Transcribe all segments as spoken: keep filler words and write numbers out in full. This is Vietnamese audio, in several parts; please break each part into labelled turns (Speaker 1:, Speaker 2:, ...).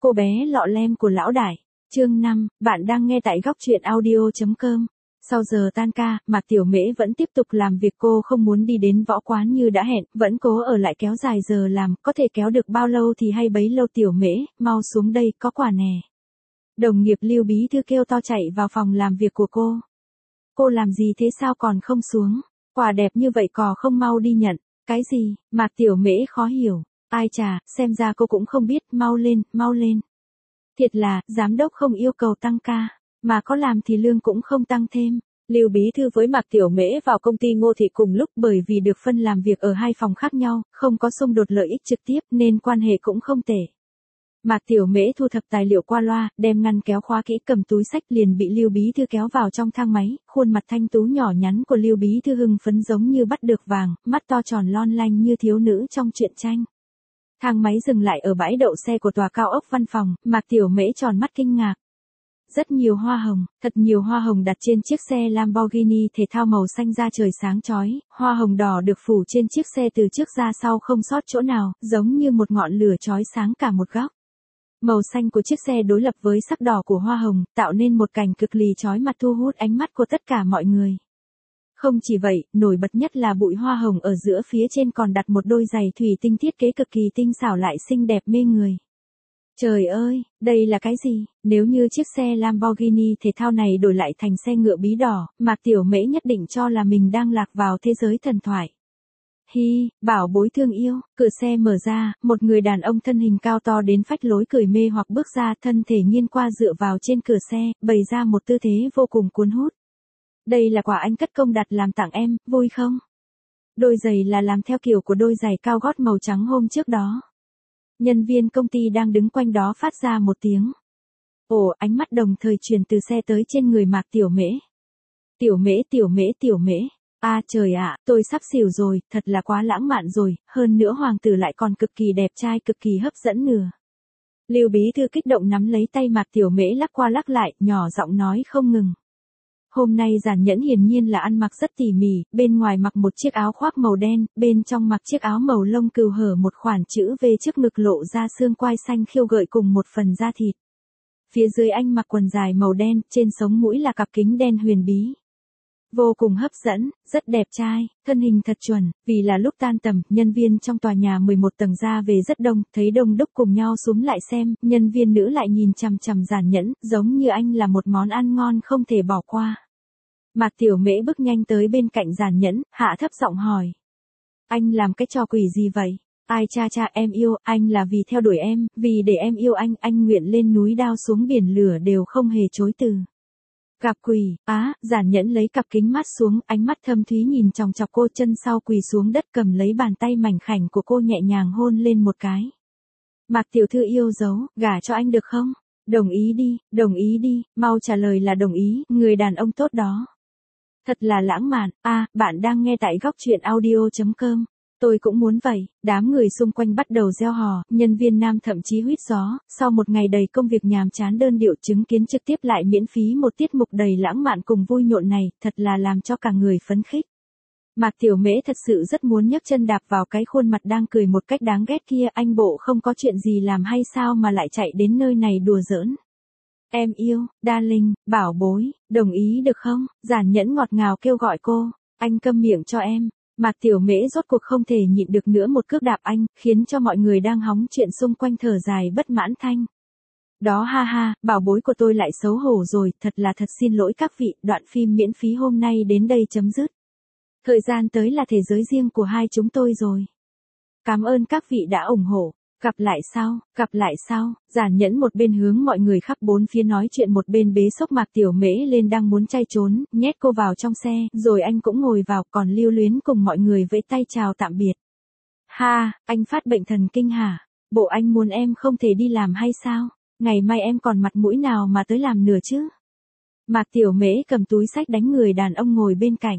Speaker 1: Cô bé lọ lem của lão đại. Chương năm, bạn đang nghe tại góc truyện audio chấm com. Sau giờ tan ca, Mạc Tiểu Mễ vẫn tiếp tục làm việc, cô không muốn đi đến võ quán như đã hẹn, vẫn cố ở lại kéo dài giờ làm, có thể kéo được bao lâu thì hay bấy lâu. Tiểu Mễ, mau xuống đây, có quà nè. Đồng nghiệp Lưu bí thư kêu to chạy vào phòng làm việc của cô. Cô làm gì thế, sao còn không xuống? Quà đẹp như vậy cò không mau đi nhận. Cái gì? Mạc Tiểu Mễ khó hiểu. Ai chà, xem ra cô cũng không biết, mau lên, mau lên. Thiệt là, giám đốc không yêu cầu tăng ca, mà có làm thì lương cũng không tăng thêm. Lưu bí thư với Mạc Tiểu Mễ vào công ty Ngô Thị cùng lúc, bởi vì được phân làm việc ở hai phòng khác nhau, không có xung đột lợi ích trực tiếp nên quan hệ cũng không tệ. Mạc Tiểu Mễ thu thập tài liệu qua loa, đem ngăn kéo khóa kỹ, cầm túi sách liền bị Lưu bí thư kéo vào trong thang máy. Khuôn mặt thanh tú nhỏ nhắn của Lưu bí thư hưng phấn giống như bắt được vàng, mắt to tròn lon lanh như thiếu nữ trong truyện tranh. Thang máy dừng lại ở bãi đậu xe của tòa cao ốc văn phòng, Mạc Tiểu Mễ tròn mắt kinh ngạc. Rất nhiều hoa hồng, thật nhiều hoa hồng đặt trên chiếc xe Lamborghini thể thao màu xanh da trời sáng chói, hoa hồng đỏ được phủ trên chiếc xe từ trước ra sau không sót chỗ nào, giống như một ngọn lửa chói sáng cả một góc. Màu xanh của chiếc xe đối lập với sắc đỏ của hoa hồng, tạo nên một cảnh cực lì chói mặt, thu hút ánh mắt của tất cả mọi người. Không chỉ vậy, nổi bật nhất là bụi hoa hồng ở giữa phía trên còn đặt một đôi giày thủy tinh thiết kế cực kỳ tinh xảo lại xinh đẹp mê người. Trời ơi, đây là cái gì? Nếu như chiếc xe Lamborghini thể thao này đổi lại thành xe ngựa bí đỏ, Mạc Tiểu Mễ nhất định cho là mình đang lạc vào thế giới thần thoại. Hi, bảo bối thương yêu, cửa xe mở ra, một người đàn ông thân hình cao to đến phách lối cười mê hoặc bước ra, thân thể nghiêng qua dựa vào trên cửa xe, bày ra một tư thế vô cùng cuốn hút. Đây là quà anh cất công đặt làm tặng em, vui không? Đôi giày là làm theo kiểu của đôi giày cao gót màu trắng hôm trước đó. Nhân viên công ty đang đứng quanh đó phát ra một tiếng. Ồ, ánh mắt đồng thời truyền từ xe tới trên người Mạc Tiểu Mễ. Tiểu Mễ, Tiểu Mễ, Tiểu Mễ. À trời ạ, tôi sắp xỉu rồi, thật là quá lãng mạn rồi, hơn nữa hoàng tử lại còn cực kỳ đẹp trai, cực kỳ hấp dẫn nữa. Lưu bí thư kích động nắm lấy tay Mạc Tiểu Mễ lắc qua lắc lại, nhỏ giọng nói không ngừng. Hôm nay Giản Nhẫn hiển nhiên là ăn mặc rất tỉ mỉ, bên ngoài mặc một chiếc áo khoác màu đen, bên trong mặc chiếc áo màu lông cừu hở một khoản chữ V, trước ngực lộ ra xương quai xanh khiêu gợi cùng một phần da thịt. Phía dưới anh mặc quần dài màu đen, trên sống mũi là cặp kính đen huyền bí. Vô cùng hấp dẫn, rất đẹp trai, thân hình thật chuẩn, vì là lúc tan tầm, nhân viên trong tòa nhà mười một tầng ra về rất đông, thấy đông đúc cùng nhau xúm lại xem, nhân viên nữ lại nhìn chằm chằm Giản Nhẫn, giống như anh là một món ăn ngon không thể bỏ qua. Mạc Tiểu Mễ bước nhanh tới bên cạnh Giản Nhẫn, hạ thấp giọng hỏi. Anh làm cái trò quỷ gì vậy? Ai cha cha, em yêu, anh là vì theo đuổi em, vì để em yêu anh, anh nguyện lên núi đao xuống biển lửa đều không hề chối từ. Gặp quỷ, á, Giản Nhẫn lấy cặp kính mắt xuống, ánh mắt thâm thúy nhìn chòng chọc cô, chân sau quỳ xuống đất cầm lấy bàn tay mảnh khảnh của cô nhẹ nhàng hôn lên một cái. Mạc tiểu thư yêu dấu, gả cho anh được không? Đồng ý đi, đồng ý đi, mau trả lời là đồng ý, người đàn ông tốt đó. Thật là lãng mạn, à, bạn đang nghe tại góc truyện audio chấm com. Tôi cũng muốn vậy, đám người xung quanh bắt đầu reo hò, nhân viên nam thậm chí huýt gió, sau một ngày đầy công việc nhàm chán đơn điệu chứng kiến trực tiếp lại miễn phí một tiết mục đầy lãng mạn cùng vui nhộn này, thật là làm cho cả người phấn khích. Mạc Tiểu Mễ thật sự rất muốn nhấc chân đạp vào cái khuôn mặt đang cười một cách đáng ghét kia, anh bộ không có chuyện gì làm hay sao mà lại chạy đến nơi này đùa giỡn. Em yêu, darling, bảo bối, đồng ý được không? Giản Nhẫn ngọt ngào kêu gọi cô, anh câm miệng cho em. Mạc Tiểu Mễ rốt cuộc không thể nhịn được nữa, một cước đạp anh, khiến cho mọi người đang hóng chuyện xung quanh thở dài bất mãn thanh. Đó ha ha, bảo bối của tôi lại xấu hổ rồi, thật là thật xin lỗi các vị, đoạn phim miễn phí hôm nay đến đây chấm dứt. Thời gian tới là thế giới riêng của hai chúng tôi rồi. Cảm ơn các vị đã ủng hộ. Gặp lại sau, gặp lại sau, Giản Nhẫn một bên hướng mọi người khắp bốn phía nói chuyện một bên bế xốc Mạc Tiểu Mễ lên đang muốn chay trốn, nhét cô vào trong xe, rồi anh cũng ngồi vào, còn lưu luyến cùng mọi người vẫy tay chào tạm biệt. Ha, anh phát bệnh thần kinh hả? Bộ anh muốn em không thể đi làm hay sao? Ngày mai em còn mặt mũi nào mà tới làm nữa chứ? Mạc Tiểu Mễ cầm túi xách đánh người đàn ông ngồi bên cạnh.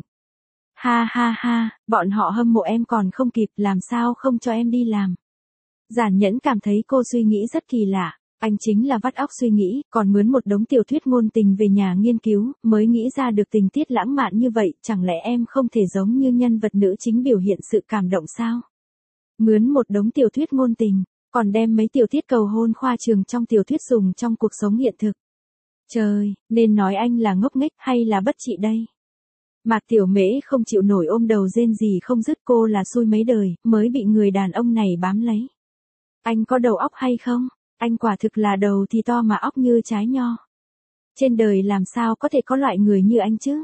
Speaker 1: Ha ha ha, bọn họ hâm mộ em còn không kịp, làm sao không cho em đi làm? Giản Nhẫn cảm thấy cô suy nghĩ rất kỳ lạ, anh chính là vắt óc suy nghĩ, còn mướn một đống tiểu thuyết ngôn tình về nhà nghiên cứu, mới nghĩ ra được tình tiết lãng mạn như vậy, chẳng lẽ em không thể giống như nhân vật nữ chính biểu hiện sự cảm động sao? Mướn một đống tiểu thuyết ngôn tình, Còn đem mấy tiểu tiết cầu hôn khoa trương trong tiểu thuyết dùng trong cuộc sống hiện thực. Trời, nên nói anh là ngốc nghếch hay là bất trị đây? Mạc Tiểu Mễ không chịu nổi ôm đầu rên gì không dứt, cô là xui mấy đời, mới bị người đàn ông này bám lấy. Anh có đầu óc hay không? Anh quả thực là đầu thì to mà óc như trái nho. Trên đời làm sao có thể có loại người như anh chứ?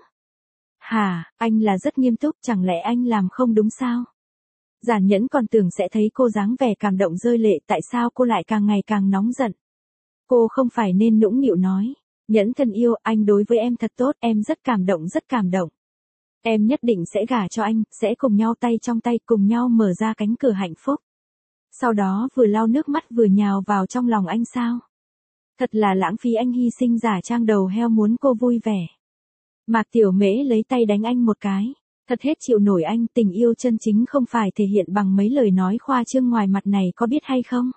Speaker 1: Hả, anh là rất nghiêm túc, chẳng lẽ anh làm không đúng sao? Giản Nhẫn còn tưởng sẽ thấy cô dáng vẻ cảm động rơi lệ, tại sao cô lại càng ngày càng nóng giận? Cô không phải nên nũng nịu nói. Nhẫn thân yêu, anh đối với em thật tốt, em rất cảm động rất cảm động. Em nhất định sẽ gả cho anh, sẽ cùng nhau tay trong tay, cùng nhau mở ra cánh cửa hạnh phúc. Sau đó vừa lau nước mắt vừa nhào vào trong lòng anh sao? Thật là lãng phí, anh hy sinh giả trang đầu heo muốn cô vui vẻ. Mạc Tiểu Mễ lấy tay đánh anh một cái. Thật hết chịu nổi anh, tình yêu chân chính không phải thể hiện bằng mấy lời nói khoa trương ngoài mặt này có biết hay không?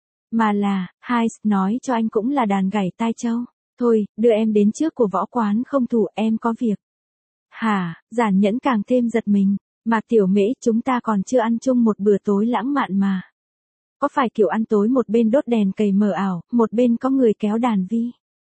Speaker 1: Mà là, hai, nói cho anh cũng là đàn gảy tai trâu. Thôi, đưa em đến trước của võ quán không thủ, em có việc. Hả, Giản Nhẫn càng thêm giật mình. Mạc Tiểu Mễ, chúng ta còn chưa ăn chung một bữa tối lãng mạn mà. Có phải kiểu ăn tối một bên đốt đèn cầy mờ ảo, một bên có người kéo đàn vi?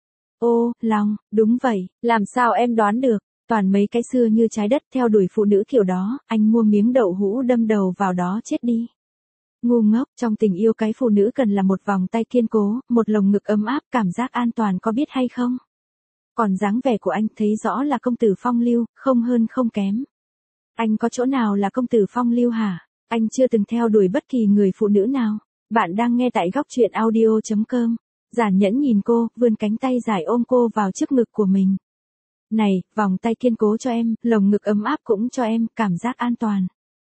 Speaker 1: Ô, lòng, đúng vậy, làm sao em đoán được? Toàn mấy cái xưa như trái đất theo đuổi phụ nữ kiểu đó, anh mua miếng đậu hũ đâm đầu vào đó chết đi. Ngu ngốc, trong tình yêu cái phụ nữ cần là một vòng tay kiên cố, một lồng ngực ấm áp, cảm giác an toàn, có biết hay không? Còn dáng vẻ của anh thấy rõ là công tử phong lưu, không hơn không kém. Anh có chỗ nào là công tử phong lưu hả? Anh chưa từng theo đuổi bất kỳ người phụ nữ nào. Bạn đang nghe tại góc truyện audio chấm com. Giản Nhẫn nhìn cô, vươn cánh tay dài ôm cô vào trước ngực của mình. Này, vòng tay kiên cố cho em, lồng ngực ấm áp cũng cho em, cảm giác an toàn.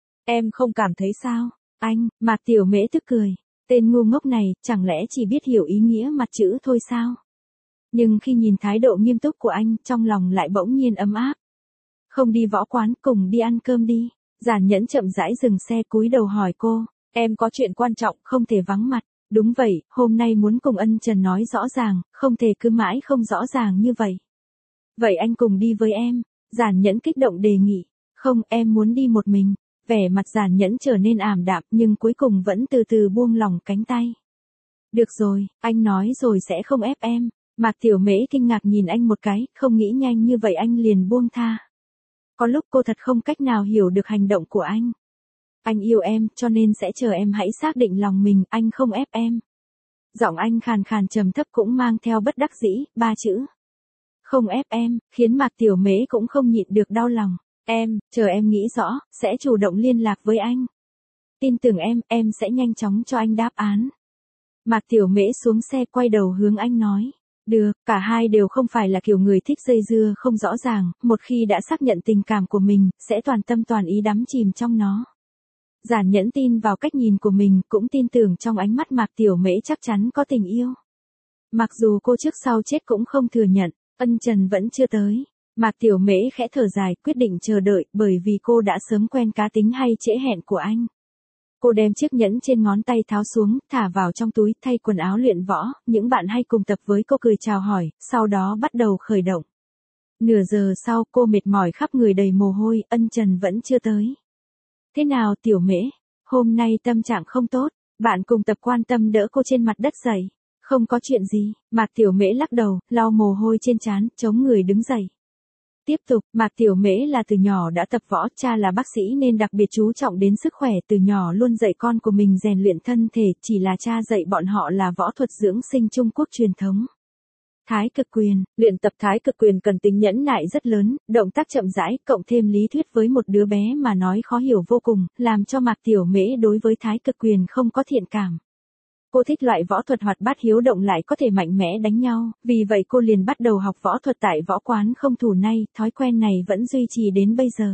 Speaker 1: Em không cảm thấy sao? Anh, Mạc Tiểu Mễ tức cười. Tên ngu ngốc này, chẳng lẽ chỉ biết hiểu ý nghĩa mặt chữ thôi sao? Nhưng khi nhìn thái độ nghiêm túc của anh, trong lòng lại bỗng nhiên ấm áp. Không đi võ quán, cùng đi ăn cơm đi. Giản Nhẫn chậm rãi dừng xe cúi đầu hỏi cô. Em có chuyện quan trọng, không thể vắng mặt. Đúng vậy, hôm nay muốn cùng Ân Trần nói rõ ràng, không thể cứ mãi không rõ ràng như vậy. Vậy anh cùng đi với em. Giản Nhẫn kích động đề nghị. Không, em muốn đi một mình. Vẻ mặt Giản Nhẫn trở nên ảm đạm nhưng cuối cùng vẫn từ từ buông lỏng cánh tay. Được rồi, anh nói rồi sẽ không ép em. Mạc Tiểu Mễ kinh ngạc nhìn anh một cái, không nghĩ nhanh như vậy anh liền buông tha. Có lúc cô thật không cách nào hiểu được hành động của anh. Anh yêu em, cho nên sẽ chờ em hãy xác định lòng mình, anh không ép em. Giọng anh khàn khàn trầm thấp cũng mang theo bất đắc dĩ, ba chữ. Không ép em, khiến Mạc Tiểu Mễ cũng không nhịn được đau lòng. Em, chờ em nghĩ rõ, sẽ chủ động liên lạc với anh. Tin tưởng em, em sẽ nhanh chóng cho anh đáp án. Mạc Tiểu Mễ xuống xe quay đầu hướng anh nói. Được, cả hai đều không phải là kiểu người thích dây dưa không rõ ràng, một khi đã xác nhận tình cảm của mình, sẽ toàn tâm toàn ý đắm chìm trong nó. Giản Nhẫn tin vào cách nhìn của mình, cũng tin tưởng trong ánh mắt Mạc Tiểu Mễ chắc chắn có tình yêu. Mặc dù cô trước sau chết cũng không thừa nhận, Ân Trần vẫn chưa tới. Mạc Tiểu Mễ khẽ thở dài, quyết định chờ đợi, bởi vì cô đã sớm quen cá tính hay trễ hẹn của anh. Cô đem chiếc nhẫn trên ngón tay tháo xuống, thả vào trong túi, thay quần áo luyện võ, những bạn hay cùng tập với cô cười chào hỏi, sau đó bắt đầu khởi động. Nửa giờ sau, cô mệt mỏi khắp người đầy mồ hôi, Ân Trần vẫn chưa tới. Thế nào Tiểu Mễ? Hôm nay tâm trạng không tốt, bạn cùng tập quan tâm đỡ cô trên mặt đất dậy. Không có chuyện gì, Mạc Tiểu Mễ lắc đầu, lau mồ hôi trên trán, chống người đứng dậy. Tiếp tục, Mạc Tiểu Mễ là từ nhỏ đã tập võ, cha là bác sĩ nên đặc biệt chú trọng đến sức khỏe, từ nhỏ luôn dạy con của mình rèn luyện thân thể, chỉ là cha dạy bọn họ là võ thuật dưỡng sinh Trung Quốc truyền thống. Thái cực quyền, luyện tập thái cực quyền cần tính nhẫn nại rất lớn, động tác chậm rãi, cộng thêm lý thuyết với một đứa bé mà nói khó hiểu vô cùng, làm cho Mạc Tiểu Mễ đối với thái cực quyền không có thiện cảm. Cô thích loại võ thuật hoạt bát hiếu động lại có thể mạnh mẽ đánh nhau, vì vậy cô liền bắt đầu học võ thuật tại võ quán không thủ nay, thói quen này vẫn duy trì đến bây giờ.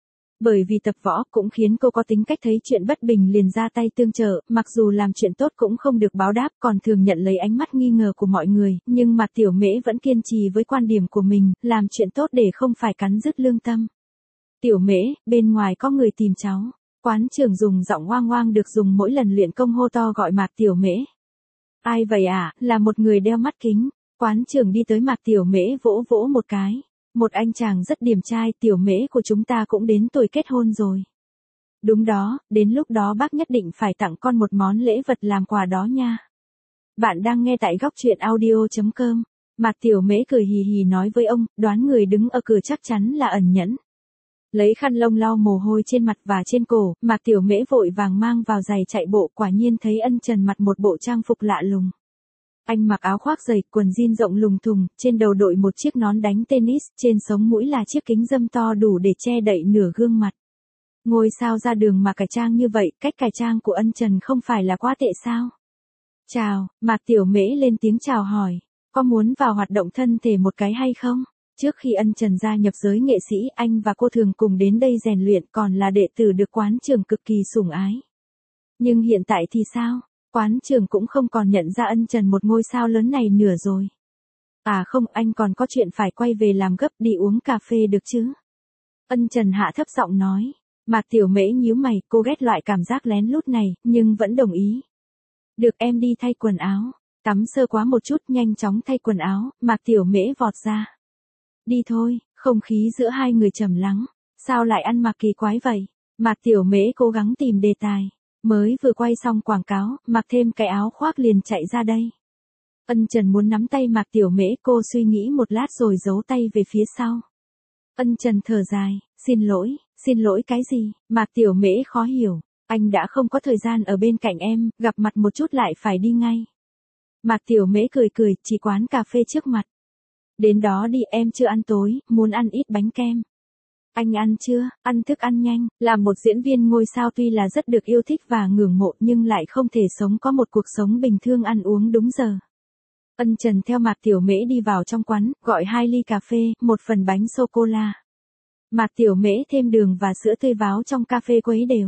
Speaker 1: Bởi vì tập võ cũng khiến cô có tính cách thấy chuyện bất bình liền ra tay tương trợ, mặc dù làm chuyện tốt cũng không được báo đáp, còn thường nhận lấy ánh mắt nghi ngờ của mọi người, nhưng Mạc Tiểu Mễ vẫn kiên trì với quan điểm của mình, làm chuyện tốt để không phải cắn rứt lương tâm. Tiểu Mễ, bên ngoài có người tìm cháu. Quán trưởng dùng giọng oang oang được dùng mỗi lần luyện công hô to gọi Mạc Tiểu Mễ. Ai vậy à, là một người đeo mắt kính. Quán trưởng đi tới Mạc Tiểu Mễ vỗ vỗ một cái. Một anh chàng rất điềm trai, Tiểu Mễ của chúng ta cũng đến tuổi kết hôn rồi. Đúng đó, đến lúc đó bác nhất định phải tặng con một món lễ vật làm quà đó nha. Bạn đang nghe tại góc truyện audio.com. Mạc Tiểu Mễ cười hì hì nói với ông, đoán người đứng ở cửa chắc chắn là Ẩn Nhẫn. Lấy khăn lông lau mồ hôi trên mặt và trên cổ, Mạc Tiểu Mễ vội vàng mang vào giày chạy bộ, quả nhiên thấy Ân Trần mặc một bộ trang phục lạ lùng. Anh mặc áo khoác dày, quần jean rộng lùng thùng, trên đầu đội một chiếc nón đánh tennis, trên sống mũi là chiếc kính râm to đủ để che đậy nửa gương mặt. Ngôi sao ra đường mà cải trang như vậy, cách cải trang của Ân Trần không phải là quá tệ sao? Chào, Mạc Tiểu Mễ lên tiếng chào hỏi, có muốn vào hoạt động thân thể một cái hay không? Trước khi Ân Trần gia nhập giới nghệ sĩ, anh và cô thường cùng đến đây rèn luyện, còn là đệ tử được quán trường cực kỳ sủng ái. Nhưng hiện tại thì sao? Quán trường cũng không còn nhận ra Ân Trần một ngôi sao lớn này nửa rồi. À không, anh còn có chuyện phải quay về làm gấp, đi uống cà phê được chứ? Ân Trần hạ thấp giọng nói. Mạc Tiểu Mễ nhíu mày, cô ghét loại cảm giác lén lút này, nhưng vẫn đồng ý. Được, em đi thay quần áo. Tắm sơ quá một chút, nhanh chóng thay quần áo, Mạc Tiểu Mễ vọt ra. Đi thôi, không khí giữa hai người trầm lắng. Sao lại ăn mặc kỳ quái vậy? Mạc Tiểu Mễ cố gắng tìm đề tài. Mới vừa quay xong quảng cáo, mặc thêm cái áo khoác liền chạy ra đây. Ân Trần muốn nắm tay Mạc Tiểu Mễ, cô suy nghĩ một lát rồi giấu tay về phía sau. Ân Trần thở dài, xin lỗi, xin lỗi cái gì? Mạc Tiểu Mễ khó hiểu, anh đã không có thời gian ở bên cạnh em, gặp mặt một chút lại phải đi ngay. Mạc Tiểu Mễ cười cười, chỉ quán cà phê trước mặt. Đến đó đi, em chưa ăn tối, muốn ăn ít bánh kem. Anh ăn chưa? Ăn thức ăn nhanh, là một diễn viên ngôi sao tuy là rất được yêu thích và ngưỡng mộ nhưng lại không thể sống có một cuộc sống bình thường ăn uống đúng giờ. Ân Trần theo Mạc Tiểu Mễ đi vào trong quán, gọi hai ly cà phê, một phần bánh sô-cô-la. Mạc Tiểu Mễ thêm đường và sữa tươi váo trong cà phê quấy đều.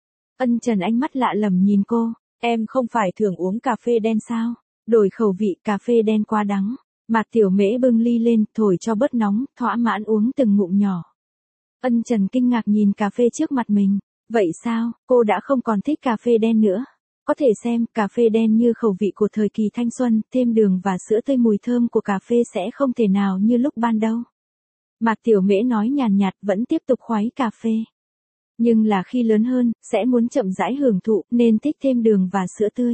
Speaker 1: Ân Trần ánh mắt lạ lẫm nhìn cô, em không phải thường uống cà phê đen sao? Đổi khẩu vị, cà phê đen quá đắng. Mạc Tiểu Mễ bưng ly lên, thổi cho bớt nóng, thỏa mãn uống từng ngụm nhỏ. Ân Trần kinh ngạc nhìn cà phê trước mặt mình. Vậy sao, cô đã không còn thích cà phê đen nữa? Có thể xem, cà phê đen như khẩu vị của thời kỳ thanh xuân, thêm đường và sữa tươi, mùi thơm của cà phê sẽ không thể nào như lúc ban đầu. Mạc Tiểu Mễ nói nhàn nhạt, vẫn tiếp tục khuấy cà phê. Nhưng là khi lớn hơn, sẽ muốn chậm rãi hưởng thụ, nên thích thêm đường và sữa tươi.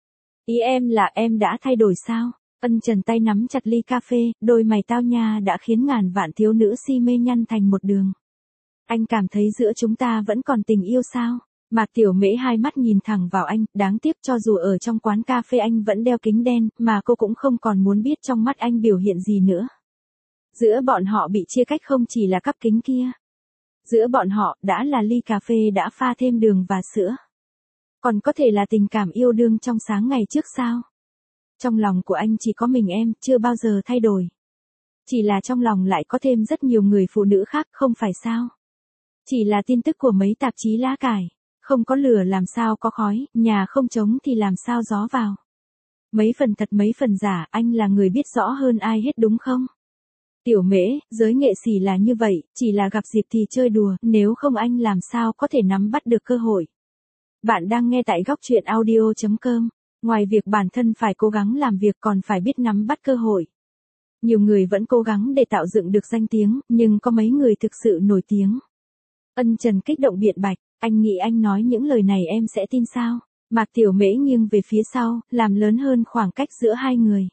Speaker 1: Ý em là em đã thay đổi sao? Ân Trần tay nắm chặt ly cà phê, đôi mày tao nha đã khiến ngàn vạn thiếu nữ si mê nhăn thành một đường. Anh cảm thấy giữa chúng ta vẫn còn tình yêu sao? Mạc Tiểu Mễ hai mắt nhìn thẳng vào anh, đáng tiếc cho dù ở trong quán cà phê anh vẫn đeo kính đen, mà cô cũng không còn muốn biết trong mắt anh biểu hiện gì nữa. Giữa bọn họ bị chia cách không chỉ là cắp kính kia. Giữa bọn họ đã là ly cà phê đã pha thêm đường và sữa. Còn có thể là tình cảm yêu đương trong sáng ngày trước sao? Trong lòng của anh chỉ có mình em, chưa bao giờ thay đổi. Chỉ là trong lòng lại có thêm rất nhiều người phụ nữ khác, không phải sao? Chỉ là tin tức của mấy tạp chí lá cải. Không có lửa làm sao có khói, nhà không trống thì làm sao gió vào. Mấy phần thật mấy phần giả, anh là người biết rõ hơn ai hết đúng không? Tiểu Mễ, giới nghệ sĩ là như vậy, chỉ là gặp dịp thì chơi đùa, nếu không anh làm sao có thể nắm bắt được cơ hội. Bạn đang nghe tại góc truyện audio.com. Ngoài việc bản thân phải cố gắng làm việc còn phải biết nắm bắt cơ hội. Nhiều người vẫn cố gắng để tạo dựng được danh tiếng, nhưng có mấy người thực sự nổi tiếng. Ân Trần kích động biện bạch, anh nghĩ anh nói những lời này em sẽ tin sao? Mạc Tiểu Mễ nghiêng về phía sau, làm lớn hơn khoảng cách giữa hai người.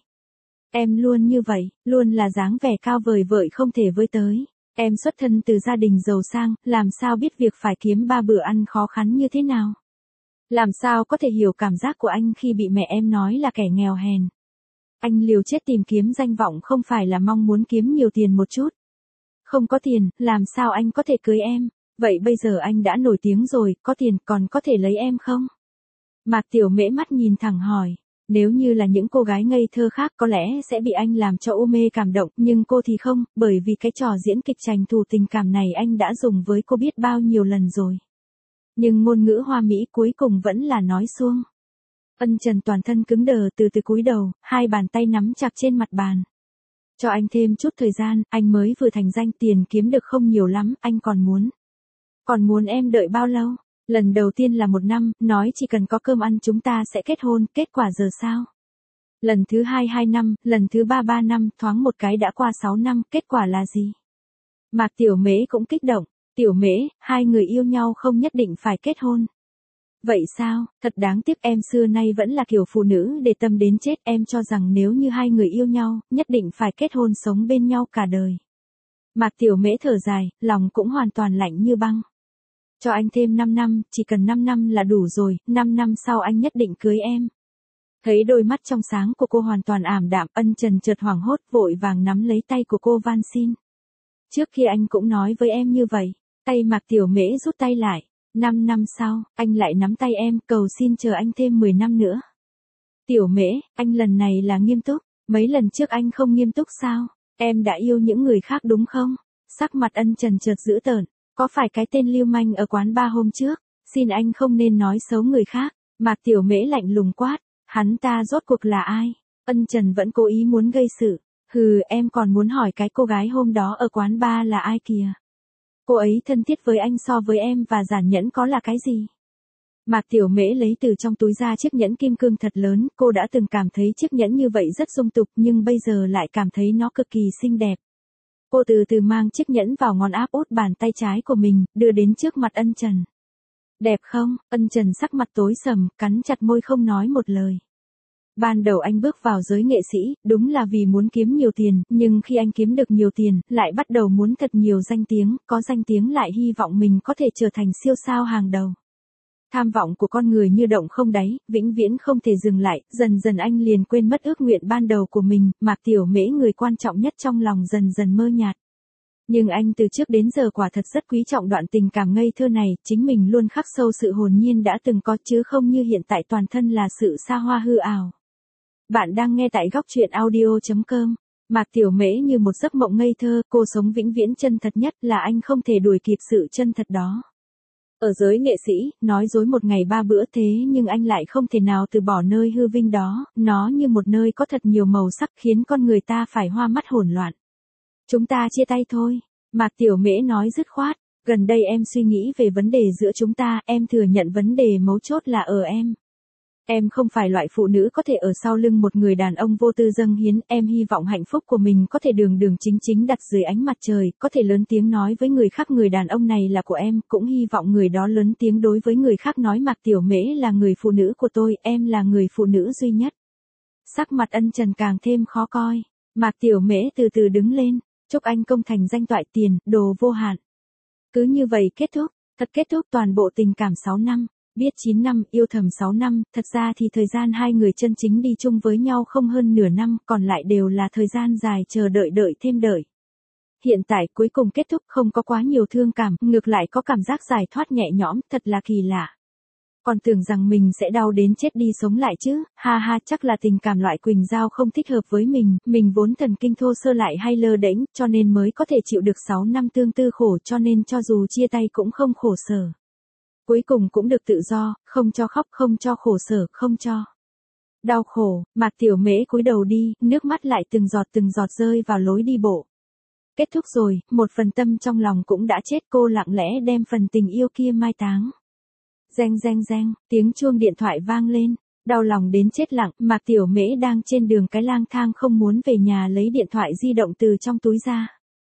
Speaker 1: Em luôn như vậy, luôn là dáng vẻ cao vời vợi không thể với tới. Em xuất thân từ gia đình giàu sang, làm sao biết việc phải kiếm ba bữa ăn khó khăn như thế nào? Làm sao có thể hiểu cảm giác của anh khi bị mẹ em nói là kẻ nghèo hèn? Anh liều chết tìm kiếm danh vọng không phải là mong muốn kiếm nhiều tiền một chút. Không có tiền, làm sao anh có thể cưới em? Vậy bây giờ anh đã nổi tiếng rồi, có tiền còn có thể lấy em không? Mạc Tiểu Mễ mắt nhìn thẳng hỏi. Nếu như là những cô gái ngây thơ khác có lẽ sẽ bị anh làm cho u mê cảm động, nhưng cô thì không, bởi vì cái trò diễn kịch trành thù tình cảm này anh đã dùng với cô biết bao nhiêu lần rồi. Nhưng ngôn ngữ hoa mỹ cuối cùng vẫn là nói suông. Ân Trần toàn thân cứng đờ từ từ cúi đầu, hai bàn tay nắm chặt trên mặt bàn. Cho anh thêm chút thời gian, anh mới vừa thành danh, tiền kiếm được không nhiều lắm, anh còn muốn. Còn muốn em đợi bao lâu? Lần đầu tiên là một năm, nói chỉ cần có cơm ăn chúng ta sẽ kết hôn, kết quả giờ sao? Lần thứ hai hai năm, lần thứ ba ba năm, thoáng một cái đã qua sáu năm, kết quả là gì? Mạc Tiểu Mễ cũng kích động, Tiểu Mễ, hai người yêu nhau không nhất định phải kết hôn. Vậy sao, thật đáng tiếc, em xưa nay vẫn là kiểu phụ nữ để tâm đến chết, em cho rằng nếu như hai người yêu nhau, nhất định phải kết hôn sống bên nhau cả đời. Mạc Tiểu Mễ thở dài, lòng cũng hoàn toàn lạnh như băng. Cho anh thêm năm năm, chỉ cần năm năm là đủ rồi, năm năm sau anh nhất định cưới em. Thấy đôi mắt trong sáng của cô hoàn toàn ảm đạm, Ân Trần chợt hoảng hốt vội vàng nắm lấy tay của cô van xin. Trước khi anh cũng nói với em như vậy, tay Mạc Tiểu Mễ rút tay lại. Năm năm sau, anh lại nắm tay em, cầu xin chờ anh thêm mười năm nữa. Tiểu Mễ, anh lần này là nghiêm túc, mấy lần trước anh không nghiêm túc sao? Em đã yêu những người khác đúng không? Sắc mặt Ân Trần chợt dữ tợn, có phải cái tên lưu manh ở quán ba hôm trước? Xin anh không nên nói xấu người khác. Mạc Tiểu Mễ lạnh lùng quát, hắn ta rốt cuộc là ai? Ân Trần vẫn cố ý muốn gây sự. Hừ, em còn muốn hỏi cái cô gái hôm đó ở quán ba là ai kìa? Cô ấy thân thiết với anh so với em và giản nhẫn có là cái gì? Mạc Tiểu Mễ lấy từ trong túi ra chiếc nhẫn kim cương thật lớn, cô đã từng cảm thấy chiếc nhẫn như vậy rất dung tục nhưng bây giờ lại cảm thấy nó cực kỳ xinh đẹp. Cô từ từ mang chiếc nhẫn vào ngón áp út bàn tay trái của mình, đưa đến trước mặt Ân Trần. Đẹp không? Ân Trần sắc mặt tối sầm, cắn chặt môi không nói một lời. Ban đầu anh bước vào giới nghệ sĩ, đúng là vì muốn kiếm nhiều tiền, nhưng khi anh kiếm được nhiều tiền, lại bắt đầu muốn thật nhiều danh tiếng, có danh tiếng lại hy vọng mình có thể trở thành siêu sao hàng đầu. Tham vọng của con người như động không đáy, vĩnh viễn không thể dừng lại, dần dần anh liền quên mất ước nguyện ban đầu của mình, Mạc Tiểu Mễ người quan trọng nhất trong lòng dần dần mơ nhạt. Nhưng anh từ trước đến giờ quả thật rất quý trọng đoạn tình cảm ngây thơ này, chính mình luôn khắc sâu sự hồn nhiên đã từng có chứ không như hiện tại toàn thân là sự xa hoa hư ảo. Bạn đang nghe tại góc truyện audio chấm com. Mạc Tiểu Mễ như một giấc mộng ngây thơ, cô sống vĩnh viễn chân thật nhất là anh không thể đuổi kịp sự chân thật đó. Ở giới nghệ sĩ, nói dối một ngày ba bữa thế nhưng anh lại không thể nào từ bỏ nơi hư vinh đó, nó như một nơi có thật nhiều màu sắc khiến con người ta phải hoa mắt hỗn loạn. Chúng ta chia tay thôi, Mạc Tiểu Mễ nói dứt khoát, gần đây em suy nghĩ về vấn đề giữa chúng ta, em thừa nhận vấn đề mấu chốt là ở em. Em không phải loại phụ nữ có thể ở sau lưng một người đàn ông vô tư dâng hiến, em hy vọng hạnh phúc của mình có thể đường đường chính chính đặt dưới ánh mặt trời, có thể lớn tiếng nói với người khác người đàn ông này là của em, cũng hy vọng người đó lớn tiếng đối với người khác nói Mạc Tiểu Mễ là người phụ nữ của tôi, em là người phụ nữ duy nhất. Sắc mặt Ân Trần càng thêm khó coi, Mạc Tiểu Mễ từ từ đứng lên, chúc anh công thành danh toại tiền, đồ vô hạn. Cứ như vậy kết thúc, thật kết thúc toàn bộ tình cảm sáu năm. Biết chín năm, yêu thầm sáu năm, thật ra thì thời gian hai người chân chính đi chung với nhau không hơn nửa năm, còn lại đều là thời gian dài chờ đợi đợi thêm đợi. Hiện tại cuối cùng kết thúc không có quá nhiều thương cảm, ngược lại có cảm giác giải thoát nhẹ nhõm, thật là kỳ lạ. Còn tưởng rằng mình sẽ đau đến chết đi sống lại chứ, ha ha, chắc là tình cảm loại Quỳnh Giao không thích hợp với mình, mình vốn thần kinh thô sơ lại hay lơ đễnh, cho nên mới có thể chịu được sáu năm tương tư khổ, cho nên cho dù chia tay cũng không khổ sở. Cuối cùng cũng được tự do, không cho khóc, không cho khổ sở, không cho đau khổ. Mạc Tiểu Mễ cúi đầu đi, nước mắt lại từng giọt từng giọt rơi vào lối đi bộ. Kết thúc rồi, một phần tâm trong lòng cũng đã chết, cô lặng lẽ đem phần tình yêu kia mai táng. Reng reng reng, tiếng chuông điện thoại vang lên, đau lòng đến chết lặng, Mạc Tiểu Mễ đang trên đường cái lang thang không muốn về nhà lấy điện thoại di động từ trong túi ra.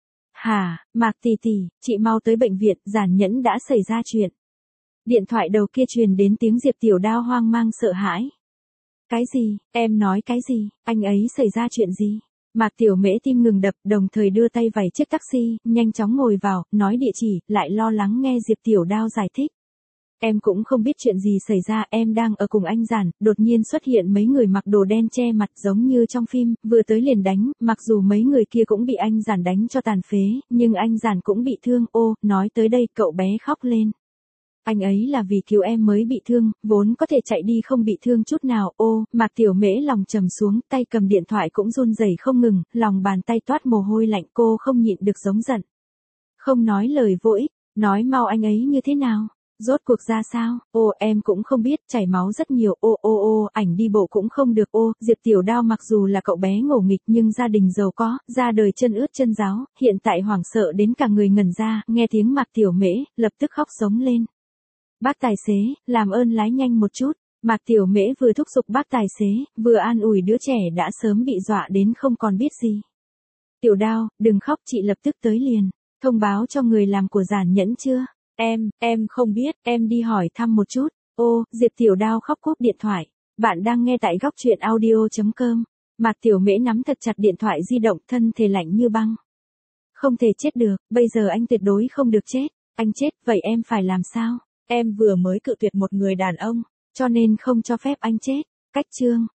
Speaker 1: Hả, Mạc tỷ tỷ, chị mau tới bệnh viện, giản nhẫn đã xảy ra chuyện. Điện thoại đầu kia truyền đến tiếng Diệp Tiểu Đao hoang mang sợ hãi. Cái gì, em nói cái gì, anh ấy xảy ra chuyện gì? Mạc Tiểu Mễ tim ngừng đập, đồng thời đưa tay vẩy chiếc taxi, nhanh chóng ngồi vào, nói địa chỉ, lại lo lắng nghe Diệp Tiểu Đao giải thích. Em cũng không biết chuyện gì xảy ra, em đang ở cùng anh Giản, đột nhiên xuất hiện mấy người mặc đồ đen che mặt giống như trong phim, vừa tới liền đánh, mặc dù mấy người kia cũng bị anh Giản đánh cho tàn phế, nhưng anh Giản cũng bị thương, ô, nói tới đây cậu bé khóc lên. Anh ấy là vì cứu em mới bị thương, vốn có thể chạy đi không bị thương chút nào, ô, Mạc Tiểu Mễ lòng trầm xuống, tay cầm điện thoại cũng run rẩy không ngừng, lòng bàn tay toát mồ hôi lạnh, cô không nhịn được giống giận. Không nói lời vô ích, nói mau anh ấy như thế nào? Rốt cuộc ra sao? Ô, em cũng không biết, chảy máu rất nhiều, ô ô ô, ảnh đi bộ cũng không được, ô, Diệp Tiểu Đao mặc dù là cậu bé ngổ nghịch nhưng gia đình giàu có, ra đời chân ướt chân ráo, hiện tại hoảng sợ đến cả người ngẩn ra, nghe tiếng Mạc Tiểu Mễ, lập tức khóc giống lên. Bác tài xế, làm ơn lái nhanh một chút. Mạc Tiểu Mễ vừa thúc giục bác tài xế, vừa an ủi đứa trẻ đã sớm bị dọa đến không còn biết gì. Tiểu Đao, đừng khóc, chị lập tức tới liền. Thông báo cho người làm của Giản Nhẫn chưa? Em, em không biết, em đi hỏi thăm một chút. Ô, Diệp Tiểu Đao khóc cúp điện thoại. Bạn đang nghe tại góc truyện audio chấm com. Mạc Tiểu Mễ nắm thật chặt điện thoại di động, thân thể lạnh như băng. Không thể chết được, bây giờ anh tuyệt đối không được chết. Anh chết, vậy em phải làm sao? Em vừa mới cự tuyệt một người đàn ông, cho nên không cho phép anh chết. Cách chương.